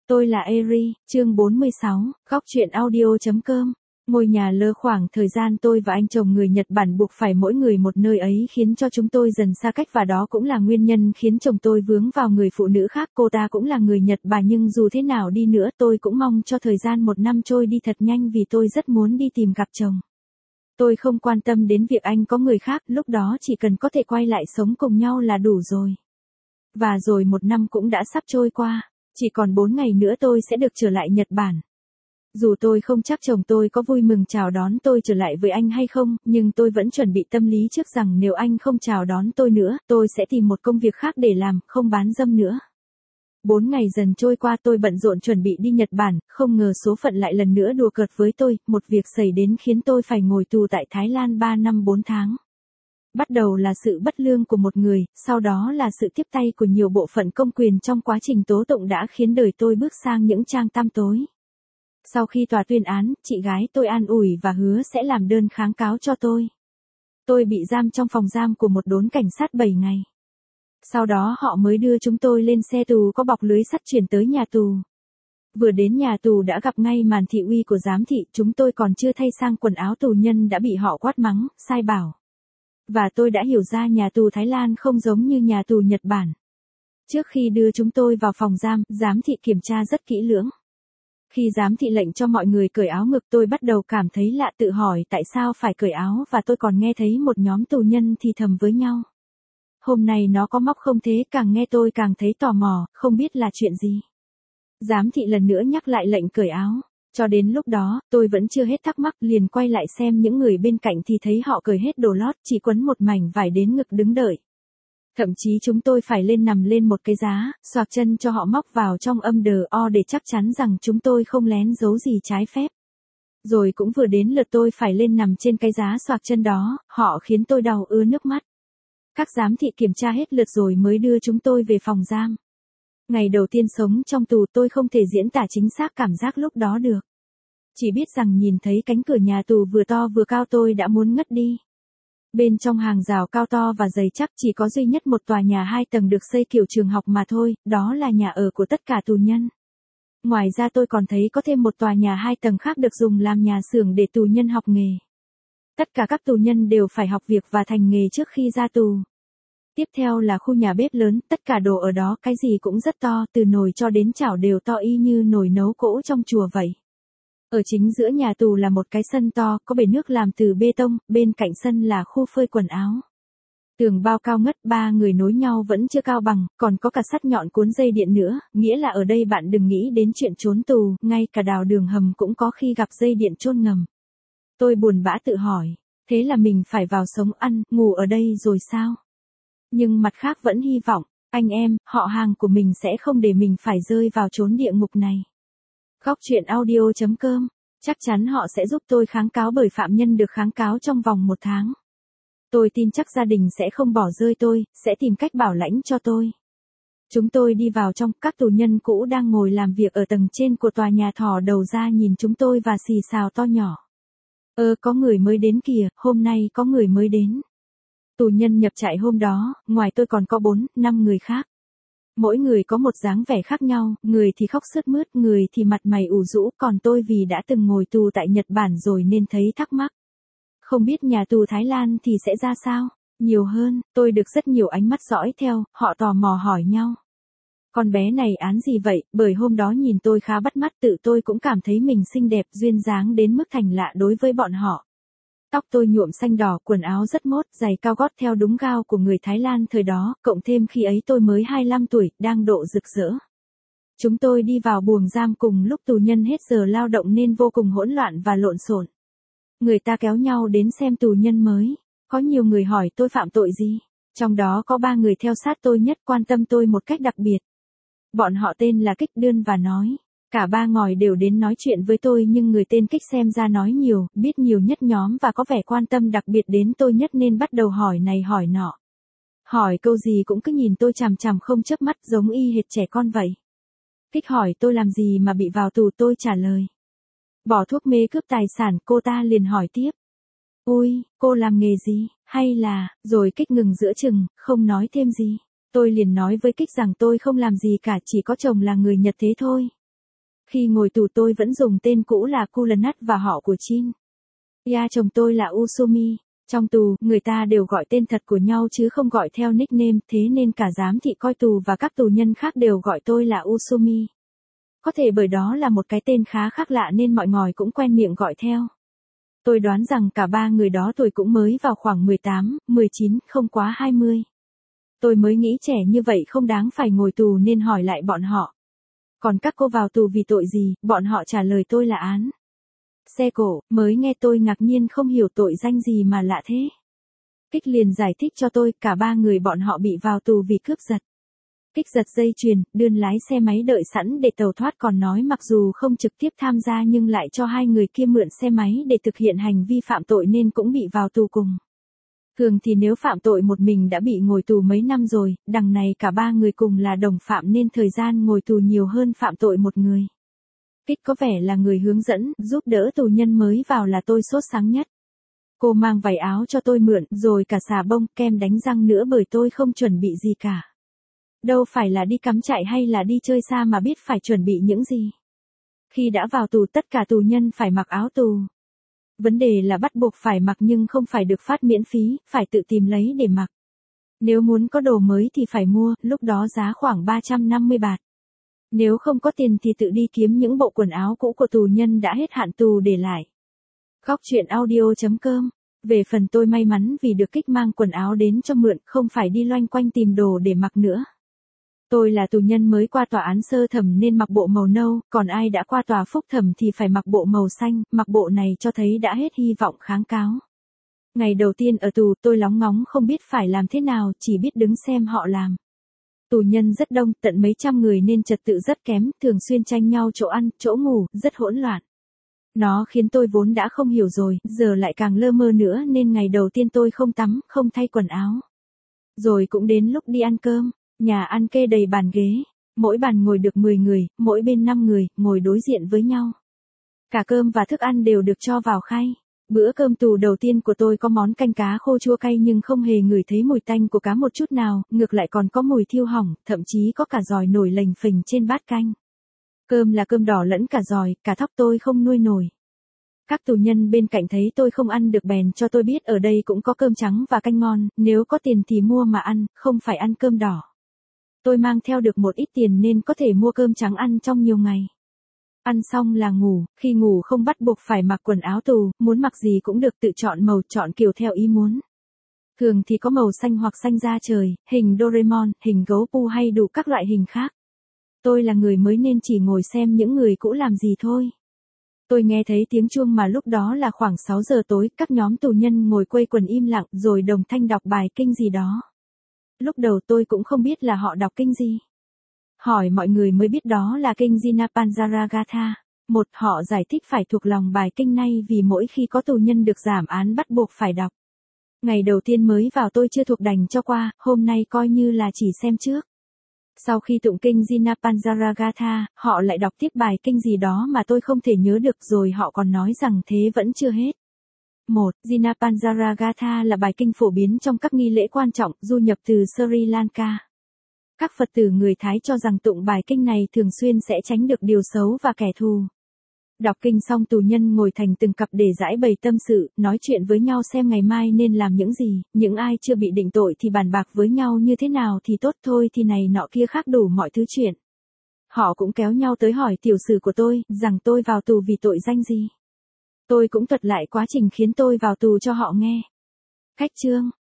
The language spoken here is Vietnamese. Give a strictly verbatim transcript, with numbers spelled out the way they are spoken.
Tôi là Eri, chương bốn mươi sáu, góc truyện audio chấm com. Ngôi nhà lơ khoảng thời gian tôi và anh chồng người Nhật Bản buộc phải mỗi người một nơi ấy khiến cho chúng tôi dần xa cách, và đó cũng là nguyên nhân khiến chồng tôi vướng vào người phụ nữ khác. Cô ta cũng là người Nhật Bản, nhưng dù thế nào đi nữa tôi cũng mong cho thời gian một năm trôi đi thật nhanh vì tôi rất muốn đi tìm gặp chồng. Tôi không quan tâm đến việc anh có người khác, lúc đó chỉ cần có thể quay lại sống cùng nhau là đủ rồi. Và rồi một năm cũng đã sắp trôi qua. Chỉ còn bốn ngày nữa tôi sẽ được trở lại Nhật Bản. Dù tôi không chắc chồng tôi có vui mừng chào đón tôi trở lại với anh hay không, nhưng tôi vẫn chuẩn bị tâm lý trước rằng nếu anh không chào đón tôi nữa, tôi sẽ tìm một công việc khác để làm, không bán dâm nữa. Bốn ngày dần trôi qua, tôi bận rộn chuẩn bị đi Nhật Bản, không ngờ số phận lại lần nữa đùa cợt với tôi, một việc xảy đến khiến tôi phải ngồi tù tại Thái Lan ba năm bốn tháng. Bắt đầu là sự bất lương của một người, sau đó là sự tiếp tay của nhiều bộ phận công quyền trong quá trình tố tụng đã khiến đời tôi bước sang những trang tăm tối. Sau khi tòa tuyên án, chị gái tôi an ủi và hứa sẽ làm đơn kháng cáo cho tôi. Tôi bị giam trong phòng giam của một đồn cảnh sát bảy ngày. Sau đó họ mới đưa chúng tôi lên xe tù có bọc lưới sắt chuyển tới nhà tù. Vừa đến nhà tù đã gặp ngay màn thị uy của giám thị, chúng tôi còn chưa thay sang quần áo tù nhân đã bị họ quát mắng, sai bảo. Và tôi đã hiểu ra nhà tù Thái Lan không giống như nhà tù Nhật Bản. Trước khi đưa chúng tôi vào phòng giam, giám thị kiểm tra rất kỹ lưỡng. Khi giám thị lệnh cho mọi người cởi áo ngực, tôi bắt đầu cảm thấy lạ, tự hỏi tại sao phải cởi áo, và tôi còn nghe thấy một nhóm tù nhân thì thầm với nhau. Hôm nay nó có móc không thế? Càng nghe tôi càng thấy tò mò, không biết là chuyện gì. Giám thị lần nữa nhắc lại lệnh cởi áo. Cho đến lúc đó, tôi vẫn chưa hết thắc mắc, liền quay lại xem những người bên cạnh thì thấy họ cởi hết đồ lót, chỉ quấn một mảnh vải đến ngực đứng đợi. Thậm chí chúng tôi phải lên nằm lên một cái giá, xoạc chân cho họ móc vào trong âm đờ o để chắc chắn rằng chúng tôi không lén giấu gì trái phép. Rồi cũng vừa đến lượt tôi phải lên nằm trên cái giá xoạc chân đó, họ khiến tôi đau ứa nước mắt. Các giám thị kiểm tra hết lượt rồi mới đưa chúng tôi về phòng giam. Ngày đầu tiên sống trong tù tôi không thể diễn tả chính xác cảm giác lúc đó được. Chỉ biết rằng nhìn thấy cánh cửa nhà tù vừa to vừa cao tôi đã muốn ngất đi. Bên trong hàng rào cao to và dày chắc chỉ có duy nhất một tòa nhà hai tầng được xây kiểu trường học mà thôi, đó là nhà ở của tất cả tù nhân. Ngoài ra tôi còn thấy có thêm một tòa nhà hai tầng khác được dùng làm nhà xưởng để tù nhân học nghề. Tất cả các tù nhân đều phải học việc và thành nghề trước khi ra tù. Tiếp theo là khu nhà bếp lớn, tất cả đồ ở đó cái gì cũng rất to, từ nồi cho đến chảo đều to y như nồi nấu cỗ trong chùa vậy. Ở chính giữa nhà tù là một cái sân to, có bể nước làm từ bê tông, bên cạnh sân là khu phơi quần áo. Tường bao cao ngất, ba người nối nhau vẫn chưa cao bằng, còn có cả sắt nhọn cuốn dây điện nữa, nghĩa là ở đây bạn đừng nghĩ đến chuyện trốn tù, ngay cả đào đường hầm cũng có khi gặp dây điện chôn ngầm. Tôi buồn bã tự hỏi, thế là mình phải vào sống ăn, ngủ ở đây rồi sao? Nhưng mặt khác vẫn hy vọng, anh em, họ hàng của mình sẽ không để mình phải rơi vào chốn địa ngục này. Góc truyện audio chấm com, chắc chắn họ sẽ giúp tôi kháng cáo bởi phạm nhân được kháng cáo trong vòng một tháng. Tôi tin chắc gia đình sẽ không bỏ rơi tôi, sẽ tìm cách bảo lãnh cho tôi. Chúng tôi đi vào trong, các tù nhân cũ đang ngồi làm việc ở tầng trên của tòa nhà thò đầu ra nhìn chúng tôi và xì xào to nhỏ. Ơ có người mới đến kìa, hôm nay có người mới đến. Tù nhân nhập trại hôm đó, ngoài tôi còn có bốn, năm người khác. Mỗi người có một dáng vẻ khác nhau, người thì khóc sướt mướt, người thì mặt mày ủ rũ, còn tôi vì đã từng ngồi tù tại Nhật Bản rồi nên thấy thắc mắc. Không biết nhà tù Thái Lan thì sẽ ra sao? Nhiều hơn, tôi được rất nhiều ánh mắt dõi theo, họ tò mò hỏi nhau. Con bé này án gì vậy? Bởi hôm đó nhìn tôi khá bắt mắt, tự tôi cũng cảm thấy mình xinh đẹp, duyên dáng đến mức thành lạ đối với bọn họ. Tóc tôi nhuộm xanh đỏ, quần áo rất mốt, giày cao gót theo đúng gao của người Thái Lan thời đó, cộng thêm khi ấy tôi mới hai mươi lăm tuổi, đang độ rực rỡ. Chúng tôi đi vào buồng giam cùng lúc tù nhân hết giờ lao động nên vô cùng hỗn loạn và lộn xộn. Người ta kéo nhau đến xem tù nhân mới. Có nhiều người hỏi tôi phạm tội gì. Trong đó có ba người theo sát tôi nhất, quan tâm tôi một cách đặc biệt. Bọn họ tên là Kích, Đơn và Nói. Cả ba ngòi đều đến nói chuyện với tôi, nhưng người tên Kích xem ra nói nhiều, biết nhiều nhất nhóm và có vẻ quan tâm đặc biệt đến tôi nhất nên bắt đầu hỏi này hỏi nọ. Hỏi câu gì cũng cứ nhìn tôi chằm chằm không chớp mắt, giống y hệt trẻ con vậy. Kích hỏi tôi làm gì mà bị vào tù, tôi trả lời. Bỏ thuốc mê cướp tài sản. Cô ta liền hỏi tiếp. Ui, cô làm nghề gì, hay là, rồi Kích ngừng giữa chừng, không nói thêm gì. Tôi liền nói với Kích rằng tôi không làm gì cả, chỉ có chồng là người Nhật thế thôi. Khi ngồi tù tôi vẫn dùng tên cũ là Kulanat và họ của Chin. Ya chồng tôi là Usumi. Trong tù, người ta đều gọi tên thật của nhau chứ không gọi theo nickname, thế nên cả giám thị coi tù và các tù nhân khác đều gọi tôi là Usumi. Có thể bởi đó là một cái tên khá khác lạ nên mọi người cũng quen miệng gọi theo. Tôi đoán rằng cả ba người đó tuổi cũng mới vào khoảng mười tám, mười chín, không quá hai mươi. Tôi mới nghĩ trẻ như vậy không đáng phải ngồi tù nên hỏi lại bọn họ. Còn các cô vào tù vì tội gì, bọn họ trả lời tôi là án xe cổ. Mới nghe tôi ngạc nhiên không hiểu tội danh gì mà lạ thế. Kích liền giải thích cho tôi, cả ba người bọn họ bị vào tù vì cướp giật. Kích giật dây chuyền, Đươn lái xe máy đợi sẵn để tàu thoát, còn nói mặc dù không trực tiếp tham gia nhưng lại cho hai người kia mượn xe máy để thực hiện hành vi phạm tội nên cũng bị vào tù cùng. Thường thì nếu phạm tội một mình đã bị ngồi tù mấy năm rồi, đằng này cả ba người cùng là đồng phạm nên thời gian ngồi tù nhiều hơn phạm tội một người. Kích có vẻ là người hướng dẫn, giúp đỡ tù nhân mới vào là tôi sốt sáng nhất. Cô mang váy áo cho tôi mượn, rồi cả xà bông, kem đánh răng nữa bởi tôi không chuẩn bị gì cả. Đâu phải là đi cắm trại hay là đi chơi xa mà biết phải chuẩn bị những gì. Khi đã vào tù tất cả tù nhân phải mặc áo tù. Vấn đề là bắt buộc phải mặc nhưng không phải được phát miễn phí, phải tự tìm lấy để mặc. Nếu muốn có đồ mới thì phải mua, lúc đó giá khoảng ba trăm năm mươi bạt. Nếu không có tiền thì tự đi kiếm những bộ quần áo cũ của tù nhân đã hết hạn tù để lại. Góc truyện audio chấm com. Về phần tôi may mắn vì được Kích mang quần áo đến cho mượn, không phải đi loanh quanh tìm đồ để mặc nữa. Tôi là tù nhân mới qua tòa án sơ thẩm nên mặc bộ màu nâu, còn ai đã qua tòa phúc thẩm thì phải mặc bộ màu xanh, mặc bộ này cho thấy đã hết hy vọng kháng cáo. Ngày đầu tiên ở tù tôi lóng ngóng không biết phải làm thế nào, chỉ biết đứng xem họ làm. Tù nhân rất đông, tận mấy trăm người nên trật tự rất kém, thường xuyên tranh nhau chỗ ăn, chỗ ngủ, rất hỗn loạn. Nó khiến tôi vốn đã không hiểu rồi, giờ lại càng lơ mơ nữa nên ngày đầu tiên tôi không tắm, không thay quần áo. Rồi cũng đến lúc đi ăn cơm, nhà ăn kê đầy bàn ghế, mỗi bàn ngồi được mười người, mỗi bên năm người, ngồi đối diện với nhau. Cả cơm và thức ăn đều được cho vào khay. Bữa cơm tù đầu tiên của tôi có món canh cá khô chua cay nhưng không hề ngửi thấy mùi tanh của cá một chút nào, ngược lại còn có mùi thiêu hỏng, thậm chí có cả giòi nổi lềnh phềnh trên bát canh. Cơm là cơm đỏ lẫn cả giòi, cả thóc tôi không nuôi nổi. Các tù nhân bên cạnh thấy tôi không ăn được bèn cho tôi biết ở đây cũng có cơm trắng và canh ngon, nếu có tiền thì mua mà ăn, không phải ăn cơm đỏ. Tôi mang theo được một ít tiền nên có thể mua cơm trắng ăn trong nhiều ngày. Ăn xong là ngủ, khi ngủ không bắt buộc phải mặc quần áo tù, muốn mặc gì cũng được, tự chọn màu, chọn kiểu theo ý muốn. Thường thì có màu xanh hoặc xanh da trời, hình Doraemon, hình gấu Pooh hay đủ các loại hình khác. Tôi là người mới nên chỉ ngồi xem những người cũ làm gì thôi. Tôi nghe thấy tiếng chuông mà lúc đó là khoảng sáu giờ tối, các nhóm tù nhân ngồi quây quần im lặng rồi đồng thanh đọc bài kinh gì đó. Lúc đầu tôi cũng không biết là họ đọc kinh gì. Hỏi mọi người mới biết đó là kinh Jinapanjaragatha. Một, họ giải thích phải thuộc lòng bài kinh này vì mỗi khi có tù nhân được giảm án bắt buộc phải đọc. Ngày đầu tiên mới vào tôi chưa thuộc đành cho qua, hôm nay coi như là chỉ xem trước. Sau khi tụng kinh Jinapanjaragatha, họ lại đọc tiếp bài kinh gì đó mà tôi không thể nhớ được rồi họ còn nói rằng thế vẫn chưa hết. một. Jinapanjaragatha là bài kinh phổ biến trong các nghi lễ quan trọng, du nhập từ Sri Lanka. Các Phật tử người Thái cho rằng tụng bài kinh này thường xuyên sẽ tránh được điều xấu và kẻ thù. Đọc kinh xong tù nhân ngồi thành từng cặp để giải bày tâm sự, nói chuyện với nhau xem ngày mai nên làm những gì, những ai chưa bị định tội thì bàn bạc với nhau như thế nào thì tốt thôi thì này nọ kia khác đủ mọi thứ chuyện. Họ cũng kéo nhau tới hỏi tiểu sử của tôi, rằng tôi vào tù vì tội danh gì. Tôi cũng thuật lại quá trình khiến tôi vào tù cho họ nghe. Cách chương